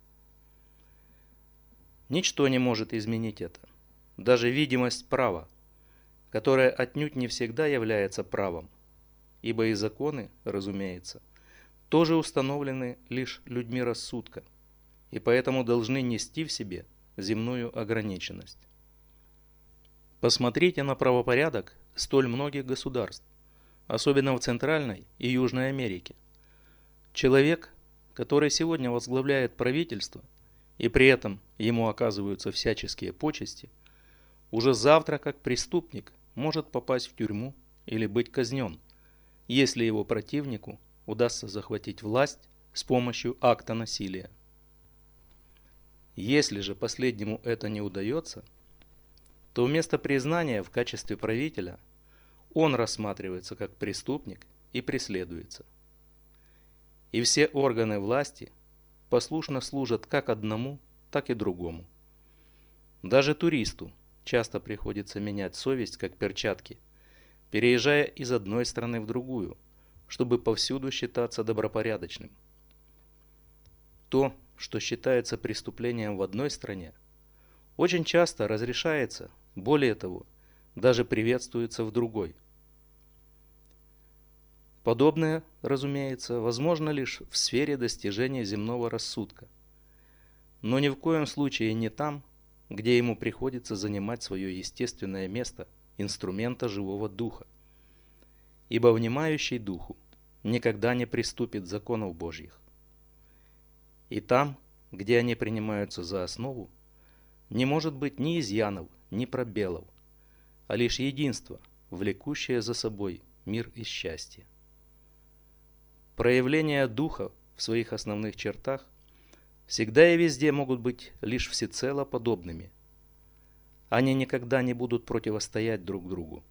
Ничто не может изменить это, даже видимость права, которое отнюдь не всегда является правом, ибо и законы, разумеется, тоже установлены лишь людьми рассудка, и поэтому должны нести в себе земную ограниченность. Посмотрите на правопорядок столь многих государств, особенно в Центральной и Южной Америке. Человек, который сегодня возглавляет правительство, и при этом ему оказываются всяческие почести, уже завтра как преступник может попасть в тюрьму или быть казнен, если его противнику удастся захватить власть с помощью акта насилия. Если же последнему это не удается, то вместо признания в качестве правителя он рассматривается как преступник и преследуется. И все органы власти послушно служат как одному, так и другому. Даже туристу часто приходится менять совесть как перчатки, переезжая из одной страны в другую, чтобы повсюду считаться добропорядочным. То, что считается преступлением в одной стране, очень часто разрешается, более того, даже приветствуется в другой. Подобное, разумеется, возможно лишь в сфере достижения земного рассудка, но ни в коем случае не там, где ему приходится занимать свое естественное место инструмента живого духа, ибо внимающий духу никогда не приступит законов Божьих. И там, где они принимаются за основу, не может быть ни изъянов, ни пробелов, а лишь единство, влекущее за собой мир и счастье. Проявления духа в своих основных чертах всегда и везде могут быть лишь всецело подобными. они никогда не будут противостоять друг другу.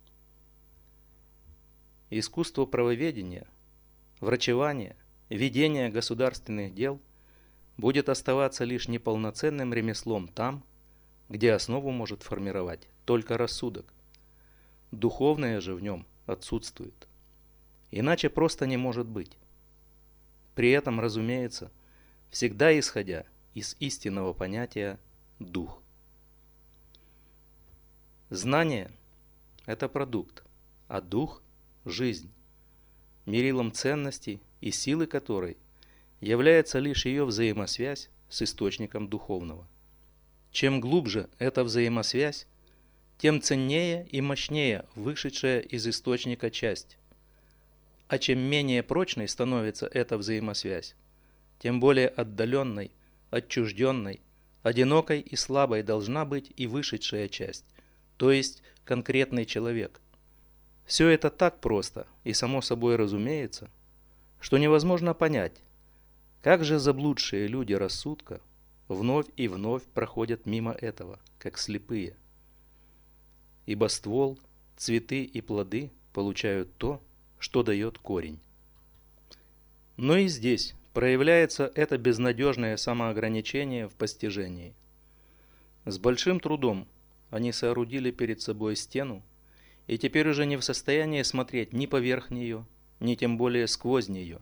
Искусство правоведения, врачевания, ведения государственных дел будет оставаться лишь неполноценным ремеслом там, где основу может формировать только рассудок. Духовное же в нем отсутствует. Иначе просто не может быть. При этом, разумеется, всегда исходя из истинного понятия «дух». Знание – это продукт, а дух – жизнь, мерилом ценностей и силы которой является лишь ее взаимосвязь с источником духовного. Чем глубже эта взаимосвязь, тем ценнее и мощнее вышедшая из источника часть. А чем менее прочной становится эта взаимосвязь, тем более отдаленной, отчужденной, одинокой и слабой должна быть и вышедшая часть, то есть конкретный человек. Все это так просто и само собой разумеется, что невозможно понять, как же заблудшие люди рассудка вновь и вновь проходят мимо этого, как слепые. Ибо ствол, цветы и плоды получают то, что дает корень. Но и здесь проявляется это безнадежное самоограничение в постижении. С большим трудом они соорудили перед собой стену, и теперь уже не в состоянии смотреть ни поверх нее, ни тем более сквозь нее.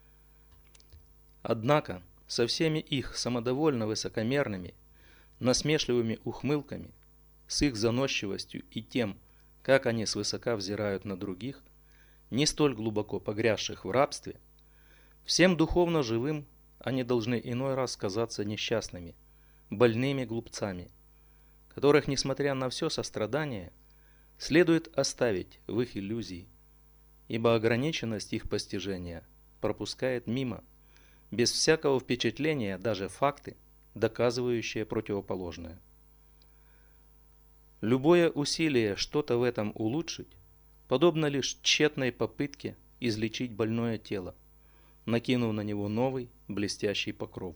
Однако со всеми их самодовольно высокомерными, насмешливыми ухмылками, с их заносчивостью и тем, как они свысока взирают на других, не столь глубоко погрязших в рабстве, всем духовно живым они должны иной раз казаться несчастными, больными глупцами, которых, несмотря на все сострадание, следует оставить в их иллюзии, ибо ограниченность их постижения пропускает мимо, без всякого впечатления, даже факты, доказывающие противоположное. Любое усилие что-то в этом улучшить подобно лишь тщетной попытке излечить больное тело, накинув на него новый блестящий покров.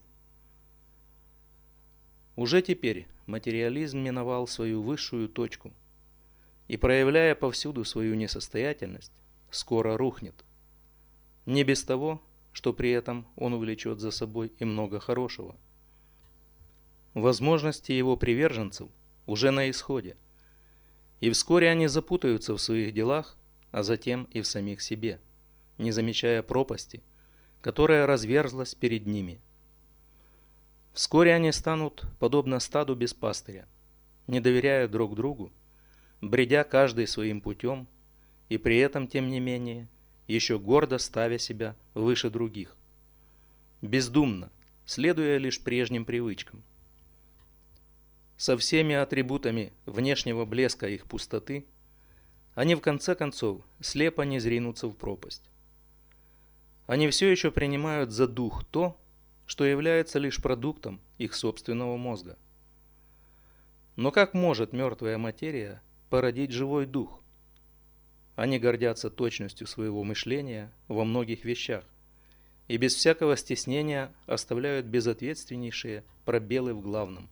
Уже теперь материализм миновал свою высшую точку и, проявляя повсюду свою несостоятельность, скоро рухнет. Не без того, что при этом он увлечет за собой и много хорошего. Возможности его приверженцев уже на исходе, и вскоре они запутаются в своих делах, а затем и в самих себе, не замечая пропасти, которая разверзлась перед ними. Вскоре они станут подобно стаду без пастыря, не доверяя друг другу, бредя каждый своим путем, и при этом, тем не менее, еще гордо ставя себя выше других, бездумно, следуя лишь прежним привычкам. Со всеми атрибутами внешнего блеска их пустоты, они в конце концов слепо не зринутся в пропасть. Они все еще принимают за дух то, что является лишь продуктом их собственного мозга. Но как может мертвая материя породить живой дух? Они гордятся точностью своего мышления во многих вещах и без всякого стеснения оставляют безответственнейшие пробелы в главном.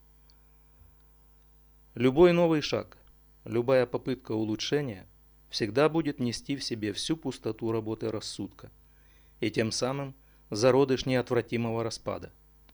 Любой новый шаг, любая попытка улучшения всегда будет нести в себе всю пустоту работы рассудка и тем самым зародыш неотвратимого распада.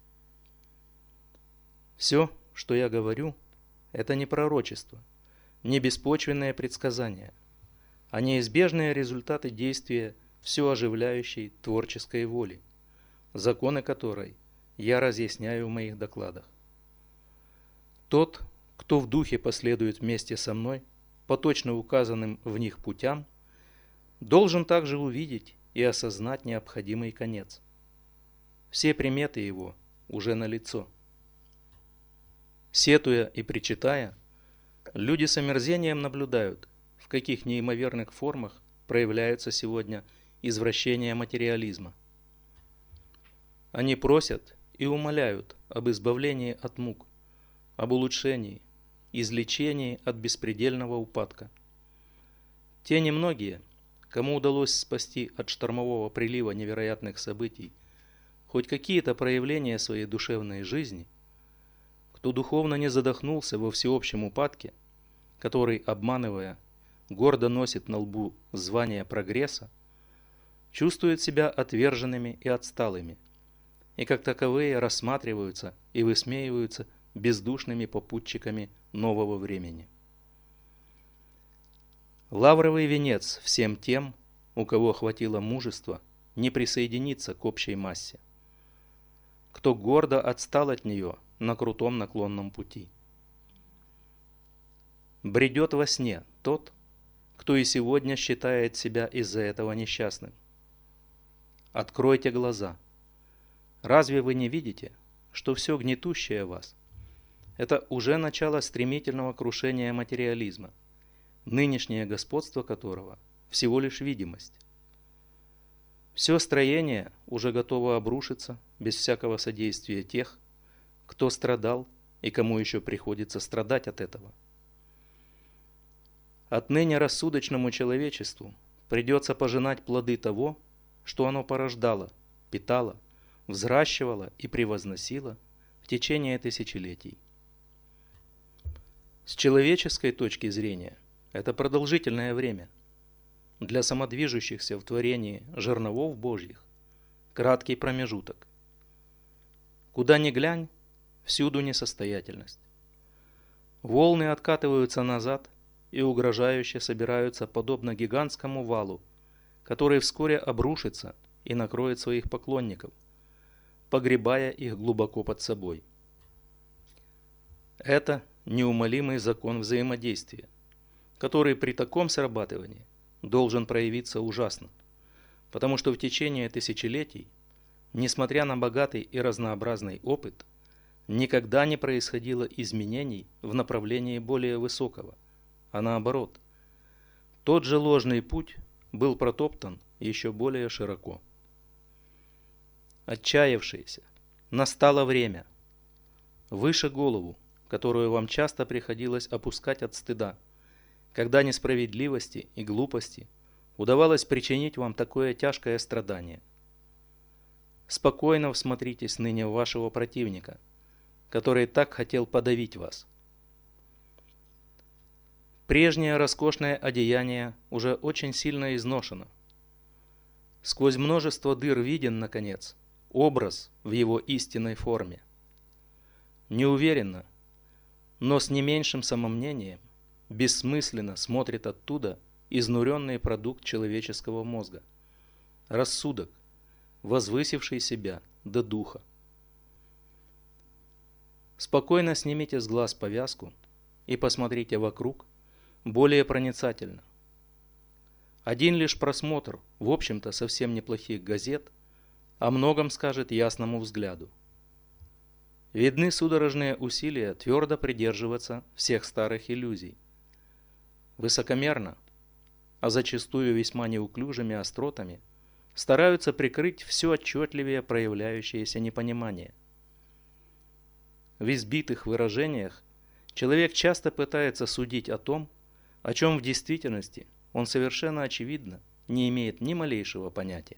Все, что я говорю, это не пророчество, не беспочвенное предсказание, а неизбежные результаты действия все оживляющей творческой воли, законы которой я разъясняю в моих докладах. Тот, кто в духе последует вместе со мной по точно указанным в них путям, должен также увидеть и осознать необходимый конец. Все приметы его уже налицо. Сетуя и причитая, люди с омерзением наблюдают, в каких неимоверных формах проявляются сегодня извращения материализма. Они просят и умоляют об избавлении от мук, об улучшении, излечении от беспредельного упадка. Те немногие, кому удалось спасти от штормового прилива невероятных событий хоть какие-то проявления своей душевной жизни, кто духовно не задохнулся во всеобщем упадке, который, обманывая, гордо носит на лбу звание прогресса, чувствует себя отверженными и отсталыми, и как таковые рассматриваются и высмеиваются бездушными попутчиками нового времени. Лавровый венец всем тем, у кого хватило мужества не присоединиться к общей массе, кто гордо отстал от нее на крутом наклонном пути. Бредет во сне тот, кто и сегодня считает себя из-за этого несчастным. Откройте глаза. Разве вы не видите, что все гнетущее вас – это уже начало стремительного крушения материализма, нынешнее господство которого всего лишь видимость? Все строение уже готово обрушиться без всякого содействия тех, кто страдал и кому еще приходится страдать от этого. Отныне рассудочному человечеству придется пожинать плоды того, что оно порождало, питало, взращивало и превозносило в течение тысячелетий. С человеческой точки зрения это продолжительное время. Для самодвижущихся в творении жерновов Божьих краткий промежуток. Куда ни глянь, всюду несостоятельность. Волны откатываются назад и угрожающе собираются подобно гигантскому валу, который вскоре обрушится и накроет своих поклонников, погребая их глубоко под собой. Это неумолимый закон взаимодействия, который при таком срабатывании должен проявиться ужасно, потому что в течение тысячелетий, несмотря на богатый и разнообразный опыт, никогда не происходило изменений в направлении более высокого, а наоборот, тот же ложный путь был протоптан еще более широко. Отчаявшиеся, настало время. Выше голову, которую вам часто приходилось опускать от стыда, когда несправедливости и глупости удавалось причинить вам такое тяжкое страдание. Спокойно всмотритесь ныне в вашего противника, который так хотел подавить вас. Прежнее роскошное одеяние уже очень сильно изношено. Сквозь множество дыр виден, наконец, образ в его истинной форме. Неуверенно, но с не меньшим самомнением, бессмысленно смотрит оттуда изнуренный продукт человеческого мозга, рассудок, возвысивший себя до духа. Спокойно снимите с глаз повязку и посмотрите вокруг более проницательно. Один лишь просмотр, в общем-то, совсем неплохих газет о многом скажет ясному взгляду. Видны судорожные усилия твердо придерживаться всех старых иллюзий. Высокомерно, а зачастую весьма неуклюжими остротами, стараются прикрыть все отчетливее проявляющееся непонимание. В избитых выражениях человек часто пытается судить о том, о чем в действительности он совершенно очевидно не имеет ни малейшего понятия.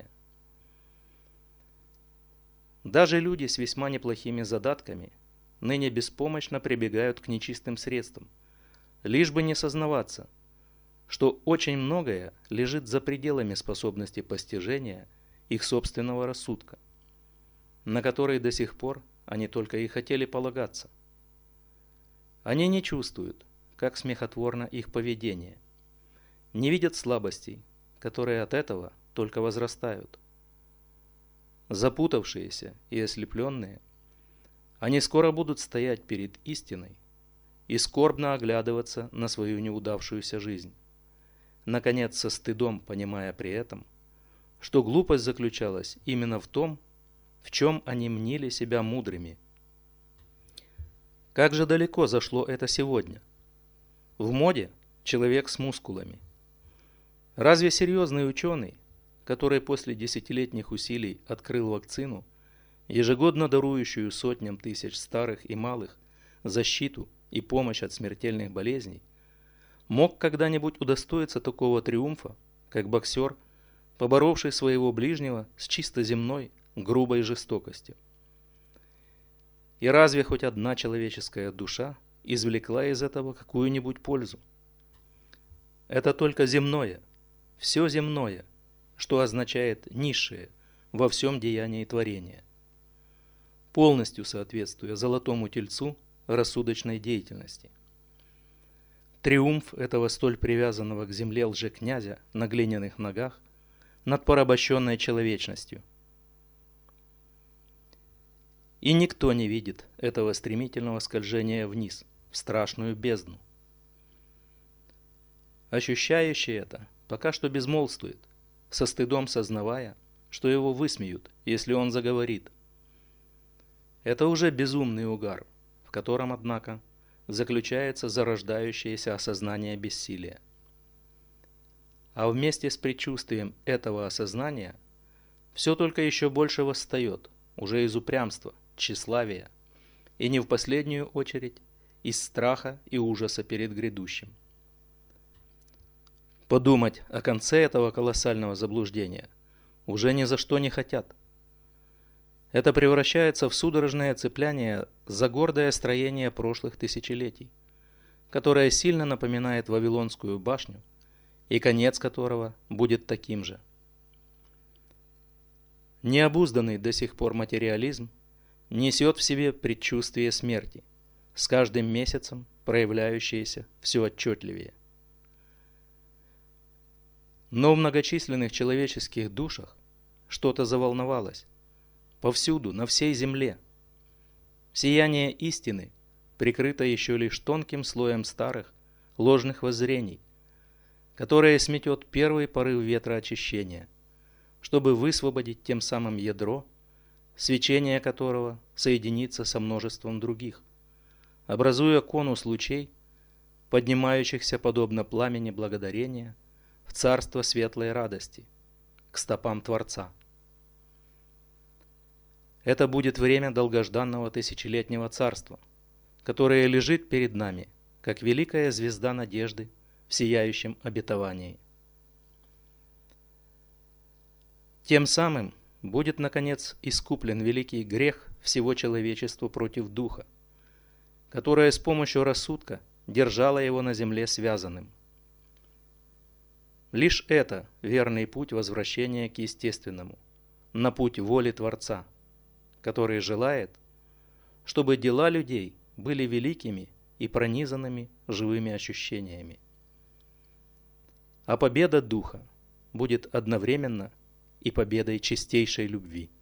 Даже люди с весьма неплохими задатками ныне беспомощно прибегают к нечистым средствам, лишь бы не сознаваться, что очень многое лежит за пределами способности постижения их собственного рассудка, на который до сих пор они только и хотели полагаться. Они не чувствуют, как смехотворно их поведение, не видят слабостей, которые от этого только возрастают. Запутавшиеся и ослепленные, они скоро будут стоять перед истиной и скорбно оглядываться на свою неудавшуюся жизнь, наконец со стыдом понимая при этом, что глупость заключалась именно в том, в чем они мнили себя мудрыми. Как же далеко зашло это сегодня? В моде человек с мускулами. Разве серьезный ученый, который после десятилетних усилий открыл вакцину, ежегодно дарующую сотням тысяч старых и малых защиту и помощь от смертельных болезней, мог когда-нибудь удостоиться такого триумфа, как боксер, поборовший своего ближнего с чисто земной, грубой жестокостью? И разве хоть одна человеческая душа извлекла из этого какую-нибудь пользу? Это только земное, все земное, что означает низшее во всем деянии творения, полностью соответствуя золотому тельцу рассудочной деятельности. Триумф этого столь привязанного к земле лжекнязя на глиняных ногах над порабощенной человечностью. И никто не видит этого стремительного скольжения вниз, в страшную бездну. Ощущающий это пока что безмолвствует, со стыдом сознавая, что его высмеют, если он заговорит. Это уже безумный угар, в котором, однако, заключается зарождающееся осознание бессилия. А вместе с предчувствием этого осознания все только еще больше восстает, уже из упрямства, тщеславия и не в последнюю очередь из страха и ужаса перед грядущим. Подумать о конце этого колоссального заблуждения уже ни за что не хотят. Это превращается в судорожное цепляние за гордое строение прошлых тысячелетий, которое сильно напоминает Вавилонскую башню, и конец которого будет таким же. Необузданный до сих пор материализм несет в себе предчувствие смерти, с каждым месяцем проявляющееся все отчетливее. Но в многочисленных человеческих душах что-то заволновалось. Повсюду, на всей земле. Сияние истины прикрыто еще лишь тонким слоем старых, ложных воззрений, которое сметет первый порыв ветра очищения, чтобы высвободить тем самым ядро, свечение которого соединится со множеством других, образуя конус лучей, поднимающихся подобно пламени благодарения в царство светлой радости, к стопам Творца. Это будет время долгожданного тысячелетнего царства, которое лежит перед нами, как великая звезда надежды в сияющем обетовании. Тем самым будет, наконец, искуплен великий грех всего человечества против Духа, которое с помощью рассудка держало его на земле связанным. Лишь это верный путь возвращения к естественному, на путь воли Творца, который желает, чтобы дела людей были великими и пронизанными живыми ощущениями. А победа Духа будет одновременно и победой чистейшей любви.